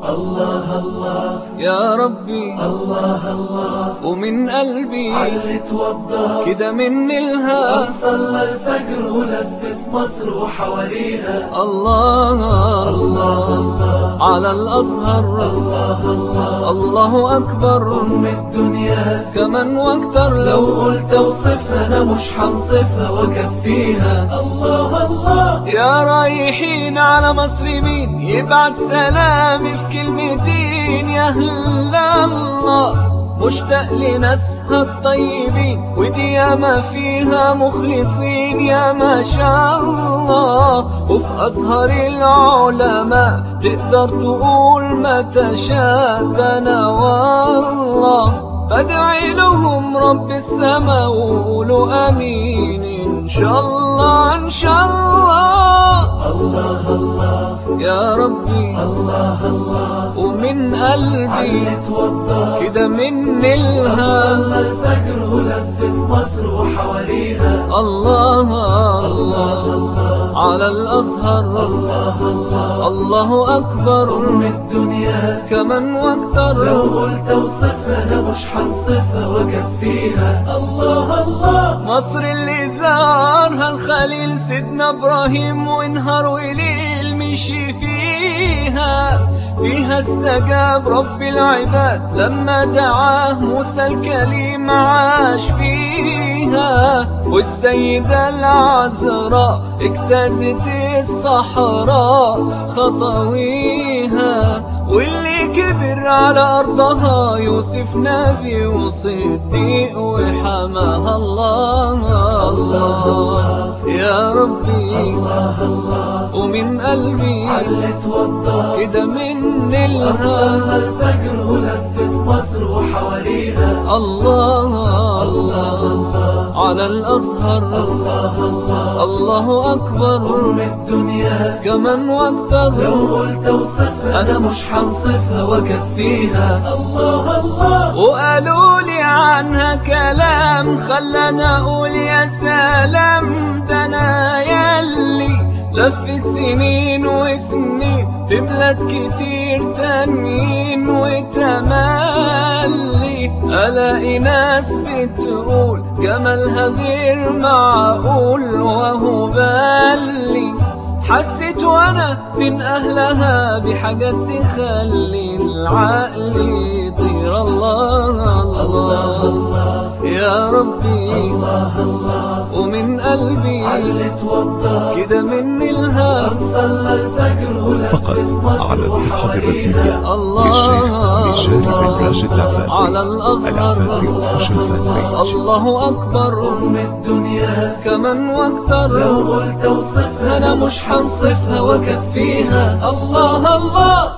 الله الله يا ربي الله الله ومن قلبي علي توضى كده مني الها صلى الفجر ولف في مصر وحواليها الله الله على الأزهر الله الله الله أكبر أم الدنيا كمان واكتر لو قلت اوصفها أنا مش هنصفها وأكفيها الله الله يا رايحين على مصر مين يبعت سلامي في كلمتين يا أهل الله مشتاق لناسها الطيبين ودي ياما فيها مخلصين يا ما شاء الله وفي أزهر العلماء تقدر تقول ما تشاء ده أنا والله بدعي لهم رب السما وقولوا آمين إن شاء الله إن شاء الله الله الله يا ربي الله الله ومن قلبي علي توضى كده مني الها صلى الفجر ولف في مصر وحواليها الله الله على الأزهر الله الله الله أكبر أم الدنيا كمان لو واكتر قلت اوصفها أنا مش هنصفها وأكفيها الله الله مصر اللي زارها الخليل سيدنا إبراهيم ونهار وليل مشي فيها استجاب رب العباد لما دعاه موسى الكليم عاش فيها والسيدة العذراء اجتازت الصحراء خطويها واللي كبر على أرضها يوسف نبي وصديق وحماها الله الله يا ربي الله الله ومن قلبي علي توضى كده مني الها صلى الفجر ولف في مصر وحواليها الله على الأزهر الله الله أكبر أم الدنيا كمان واكتر لو قلت اوصفها أنا مش هنصفها وأكفيها الله الله وقالوا لي عنها كلام خلاني أقول يا سلام ده أنا ياللي لفت سنين وسنين في بلاد كتير تانيين وتملي ألاقي ناس بتقول جمالها غير معقول وهو بالي حسيت وانا من اهلها بحاجات تخلي العقل يطير الله الله يا ربي الله الله ومن قلبي علي توضى كده مني الها صلى الفجر ولف فقط على الصفحة الرسمية للشيخ هشام بن راشد العفاسي على الأزهر العفاسي أوفيشال فان بيج. الله أكبر أم الدنيا كمان لو واكتر قلت اوصفها أنا مش هنصفها وأكفيها الله الله